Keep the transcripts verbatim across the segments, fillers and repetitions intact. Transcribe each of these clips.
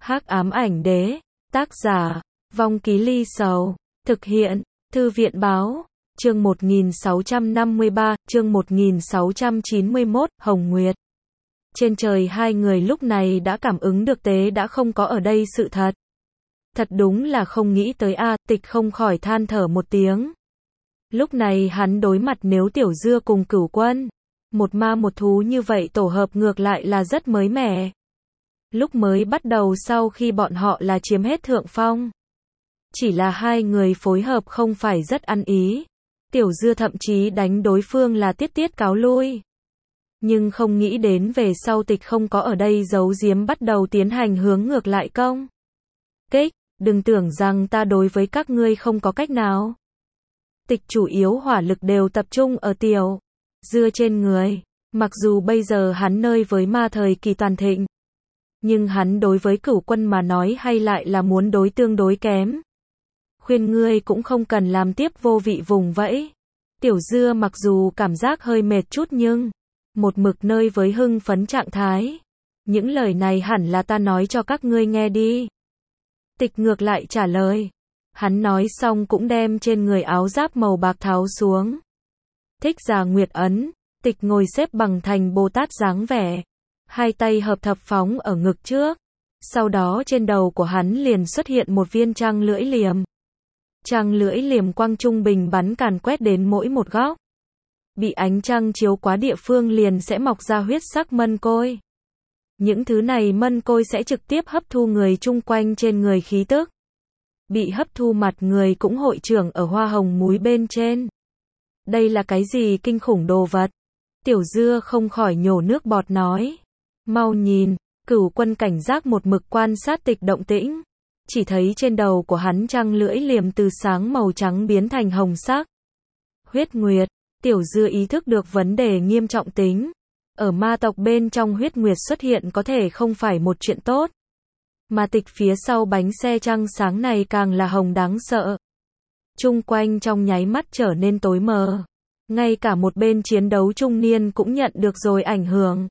Hắc ám ảnh đế, tác giả, Vong Ký Ly Sầu, thực hiện, Thư viện báo, chương một nghìn sáu trăm năm mươi ba, chương một nghìn sáu trăm chín mươi mốt, Hồng Nguyệt. Trên trời hai người lúc này đã cảm ứng được Tế đã không có ở đây sự thật. Thật đúng là không nghĩ tới a, Tịch không khỏi than thở một tiếng. Lúc này hắn đối mặt nếu Tiểu Dưa cùng Cửu Quân, một ma một thú như vậy tổ hợp ngược lại là rất mới mẻ. Lúc mới bắt đầu sau khi bọn họ là chiếm hết thượng phong. Chỉ là hai người phối hợp không phải rất ăn ý. Tiểu Dưa thậm chí đánh đối phương là tiết tiết cáo lui. Nhưng không nghĩ đến về sau Tịch không có ở đây giấu giếm bắt đầu tiến hành hướng ngược lại công kích, đừng tưởng rằng ta đối với các ngươi không có cách nào. Tịch chủ yếu hỏa lực đều tập trung ở Tiểu Dưa trên người, mặc dù bây giờ hắn nơi với ma thời kỳ toàn thịnh, nhưng hắn đối với Cửu Quân mà nói hay lại là muốn đối tương đối kém. Khuyên ngươi cũng không cần làm tiếp vô vị vùng vẫy. Tiểu Dưa mặc dù cảm giác hơi mệt chút nhưng một mực nơi với hưng phấn trạng thái. Những lời này hẳn là ta nói cho các ngươi nghe đi. Tịch ngược lại trả lời. Hắn nói xong cũng đem trên người áo giáp màu bạc tháo xuống. Thích Già Nguyệt ấn, Tịch ngồi xếp bằng thành Bồ Tát dáng vẻ. Hai tay hợp thập phóng ở ngực trước. Sau đó trên đầu của hắn liền xuất hiện một viên trăng lưỡi liềm. Trăng lưỡi liềm quang trung bình bắn càn quét đến mỗi một góc. Bị ánh trăng chiếu quá địa phương liền sẽ mọc ra huyết sắc mân côi. Những thứ này mân côi sẽ trực tiếp hấp thu người chung quanh trên người khí tức. Bị hấp thu mặt người cũng hội trưởng ở hoa hồng múi bên trên. Đây là cái gì kinh khủng đồ vật? Tiểu Dưa không khỏi nhổ nước bọt nói. Mau nhìn, Cửu Quân cảnh giác một mực quan sát Tịch động tĩnh. Chỉ thấy trên đầu của hắn trăng lưỡi liềm từ sáng màu trắng biến thành hồng sắc. Huyết Nguyệt, Tiểu Dưa ý thức được vấn đề nghiêm trọng tính. Ở ma tộc bên trong huyết nguyệt xuất hiện có thể không phải một chuyện tốt. Mà Tịch phía sau bánh xe trăng sáng này càng là hồng đáng sợ. Chung quanh trong nháy mắt trở nên tối mờ. Ngay cả một bên chiến đấu trung niên cũng nhận được rồi ảnh hưởng.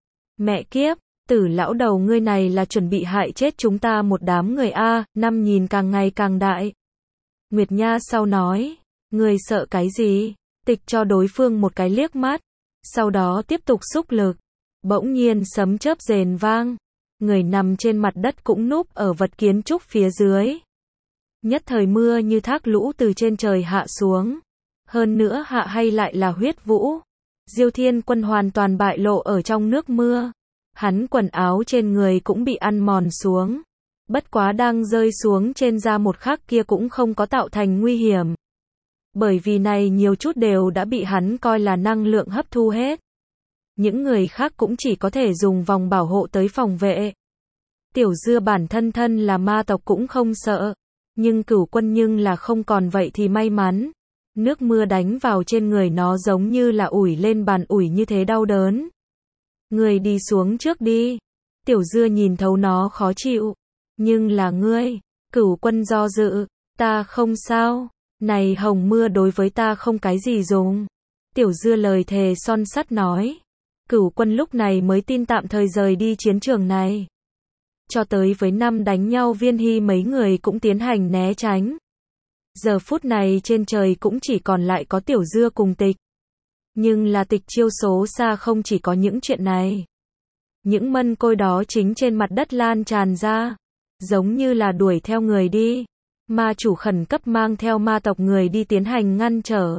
Mẹ kiếp, Tử lão đầu ngươi này là chuẩn bị hại chết chúng ta một đám người a, năm nhìn càng ngày càng đại. Nguyệt Nha sau nói, ngươi sợ cái gì? Tịch cho đối phương một cái liếc mắt, sau đó tiếp tục xúc lực. Bỗng nhiên sấm chớp rền vang, người nằm trên mặt đất cũng núp ở vật kiến trúc phía dưới. Nhất thời mưa như thác lũ từ trên trời hạ xuống. Hơn nữa hạ hay lại là huyết vũ. Diêu Thiên Quân hoàn toàn bại lộ ở trong nước mưa. Hắn quần áo trên người cũng bị ăn mòn xuống. Bất quá đang rơi xuống trên da một khắc kia cũng không có tạo thành nguy hiểm. Bởi vì này nhiều chút đều đã bị hắn coi là năng lượng hấp thu hết. Những người khác cũng chỉ có thể dùng vòng bảo hộ tới phòng vệ. Tiểu Dưa bản thân thân là ma tộc cũng không sợ. Nhưng Cửu Quân nhưng là không còn vậy thì may mắn. Nước mưa đánh vào trên người nó giống như là ủi lên bàn ủi như thế đau đớn. Ngươi đi xuống trước đi. Tiểu Dưa nhìn thấu nó khó chịu. Nhưng là ngươi. Cửu Quân do dự. Ta không sao. Này hồng mưa đối với ta không cái gì dùng. Tiểu Dưa lời thề son sắt nói. Cửu Quân lúc này mới tin tạm thời rời đi chiến trường này. Cho tới với năm đánh nhau Viên Hy mấy người cũng tiến hành né tránh. Giờ phút này trên trời cũng chỉ còn lại có Tiểu Dưa cùng Tịch. Nhưng là Tịch chiêu số xa không chỉ có những chuyện này. Những mân côi đó chính trên mặt đất lan tràn ra. Giống như là đuổi theo người đi. Ma chủ khẩn cấp mang theo ma tộc người đi tiến hành ngăn trở.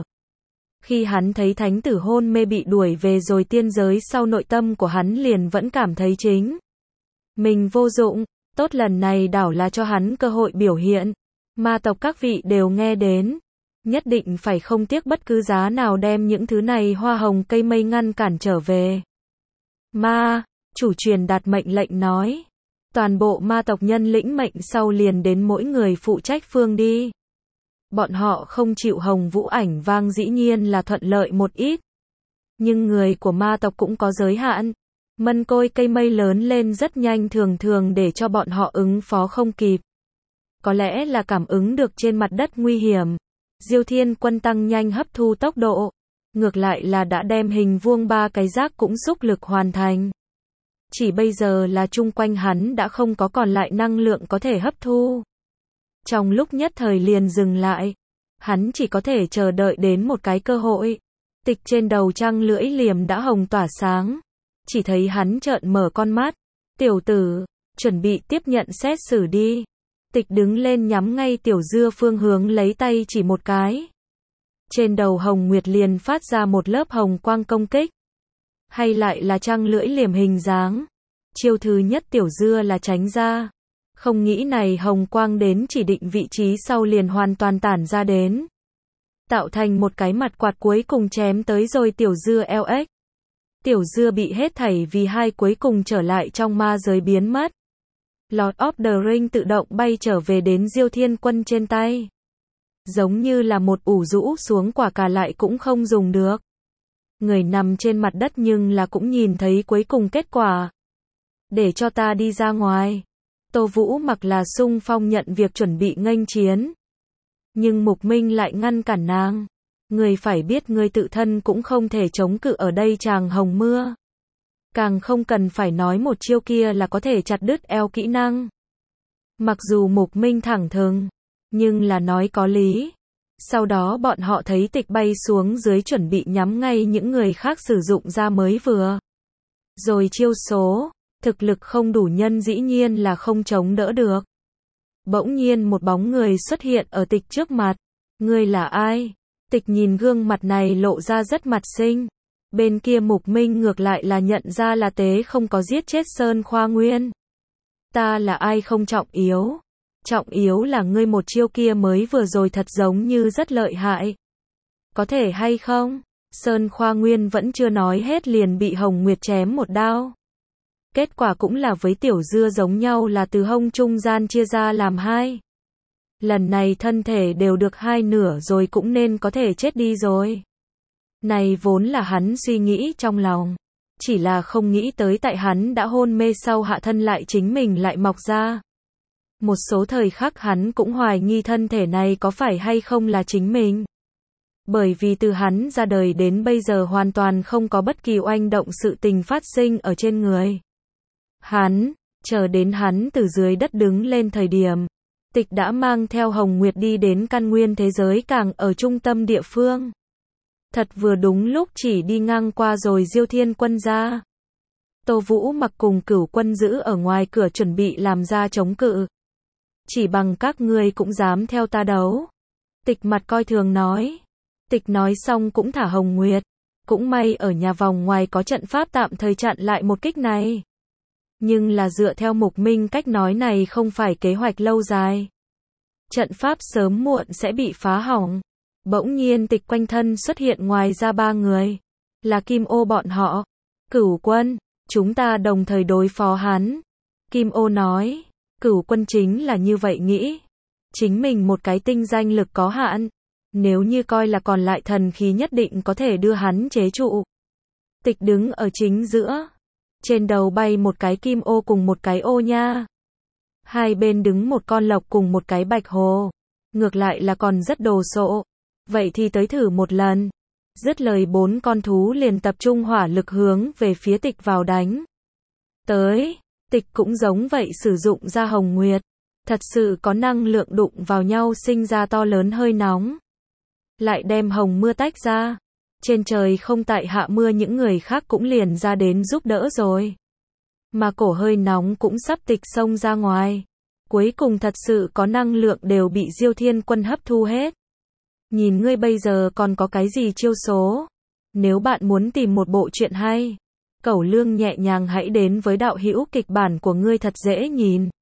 Khi hắn thấy thánh tử hôn mê bị đuổi về rồi tiên giới sau nội tâm của hắn liền vẫn cảm thấy chính mình vô dụng. Tốt lần này đảo là cho hắn cơ hội biểu hiện. Ma tộc các vị đều nghe đến. Nhất định phải không tiếc bất cứ giá nào đem những thứ này hoa hồng cây mây ngăn cản trở về. Ma, chủ truyền đạt mệnh lệnh nói. Toàn bộ ma tộc nhân lĩnh mệnh sau liền đến mỗi người phụ trách phương đi. Bọn họ không chịu hồng vũ ảnh vang dĩ nhiên là thuận lợi một ít. Nhưng người của ma tộc cũng có giới hạn. Mân côi cây mây lớn lên rất nhanh thường thường để cho bọn họ ứng phó không kịp. Có lẽ là cảm ứng được trên mặt đất nguy hiểm. Diêu Thiên Quân tăng nhanh hấp thu tốc độ. Ngược lại là đã đem hình vuông ba cái rác cũng xúc lực hoàn thành. Chỉ bây giờ là chung quanh hắn đã không có còn lại năng lượng có thể hấp thu. Trong lúc nhất thời liền dừng lại, hắn chỉ có thể chờ đợi đến một cái cơ hội. Tịch trên đầu trăng lưỡi liềm đã hồng tỏa sáng. Chỉ thấy hắn trợn mở con mắt. Tiểu tử, chuẩn bị tiếp nhận xét xử đi. Tịch đứng lên nhắm ngay Tiểu Dưa phương hướng lấy tay chỉ một cái. Trên đầu Hồng Nguyệt liền phát ra một lớp hồng quang công kích. Hay lại là trăng lưỡi liềm hình dáng. Chiêu thứ nhất Tiểu Dưa là tránh ra. Không nghĩ này hồng quang đến chỉ định vị trí sau liền hoàn toàn tản ra đến. Tạo thành một cái mặt quạt cuối cùng chém tới rồi Tiểu Dưa eo ếch. Tiểu Dưa bị hết thảy vì hai cuối cùng trở lại trong ma giới biến mất. Lord of the Ring tự động bay trở về đến Diêu Thiên Quân trên tay. Giống như là một ủ rũ xuống quả cà lại cũng không dùng được. Người nằm trên mặt đất nhưng là cũng nhìn thấy cuối cùng kết quả. Để cho ta đi ra ngoài. Tô Vũ mặc là xung phong nhận việc chuẩn bị nghênh chiến. Nhưng Mục Minh lại ngăn cản nàng. Người phải biết người tự thân cũng không thể chống cự ở đây tràng hồng mưa. Càng không cần phải nói một chiêu kia là có thể chặt đứt eo kỹ năng. Mặc dù Mục Minh thẳng thừng, nhưng là nói có lý. Sau đó bọn họ thấy Tịch bay xuống dưới chuẩn bị nhắm ngay những người khác sử dụng ra mới vừa. Rồi chiêu số, thực lực không đủ nhân dĩ nhiên là không chống đỡ được. Bỗng nhiên một bóng người xuất hiện ở Tịch trước mặt. Ngươi là ai? Tịch nhìn gương mặt này lộ ra rất mặt xinh. Bên kia Mục Minh ngược lại là nhận ra là Tế không có giết chết Sơn Khoa Nguyên. Ta là ai không trọng yếu. Trọng yếu là ngươi một chiêu kia mới vừa rồi thật giống như rất lợi hại. Có thể hay không? Sơn Khoa Nguyên vẫn chưa nói hết liền bị Hồng Nguyệt chém một đao. Kết quả cũng là với Tiểu Dưa giống nhau là từ hông trung gian chia ra làm hai. Lần này thân thể đều được hai nửa rồi cũng nên có thể chết đi rồi. Này vốn là hắn suy nghĩ trong lòng. Chỉ là không nghĩ tới tại hắn đã hôn mê sau hạ thân lại chính mình lại mọc ra. Một số thời khắc hắn cũng hoài nghi thân thể này có phải hay không là chính mình. Bởi vì từ hắn ra đời đến bây giờ hoàn toàn không có bất kỳ oanh động sự tình phát sinh ở trên người. Hắn, chờ đến hắn từ dưới đất đứng lên thời điểm. Tịch đã mang theo Hồng Nguyệt đi đến căn nguyên thế giới càng ở trung tâm địa phương. Thật vừa đúng lúc chỉ đi ngang qua rồi Diêu Thiên Quân ra. Tô Vũ mặc cùng Cửu Quân giữ ở ngoài cửa chuẩn bị làm ra chống cự. Chỉ bằng các ngươi cũng dám theo ta đấu. Tịch mặt coi thường nói. Tịch nói xong cũng thả Hồng Nguyệt. Cũng may ở nhà vòng ngoài có trận pháp tạm thời chặn lại một kích này. Nhưng là dựa theo Mục Minh cách nói này không phải kế hoạch lâu dài. Trận pháp sớm muộn sẽ bị phá hỏng. Bỗng nhiên Tịch quanh thân xuất hiện ngoài ra ba người. Là Kim Ô bọn họ. Cửu Quân, chúng ta đồng thời đối phó hắn. Kim Ô nói. Cửu Quân chính là như vậy nghĩ. Chính mình một cái tinh danh lực có hạn. Nếu như coi là còn lại thần khí nhất định có thể đưa hắn chế trụ. Tịch đứng ở chính giữa. Trên đầu bay một cái kim ô cùng một cái ô nha. Hai bên đứng một con lộc cùng một cái bạch hồ. Ngược lại là còn rất đồ sộ. Vậy thì tới thử một lần. Dứt lời bốn con thú liền tập trung hỏa lực hướng về phía Tịch vào đánh. Tới, Tịch cũng giống vậy sử dụng ra Hồng Nguyệt. Thật sự có năng lượng đụng vào nhau sinh ra to lớn hơi nóng. Lại đem hồng mưa tách ra. Trên trời không tại hạ mưa những người khác cũng liền ra đến giúp đỡ rồi. Mà cổ hơi nóng cũng sắp Tịch xông ra ngoài. Cuối cùng thật sự có năng lượng đều bị Diêu Thiên Quân hấp thu hết. Nhìn ngươi bây giờ còn có cái gì chiêu số. Nếu bạn muốn tìm một bộ truyện hay, Cẩu Lương nhẹ nhàng hãy đến với đạo hữu kịch bản của ngươi thật dễ nhìn.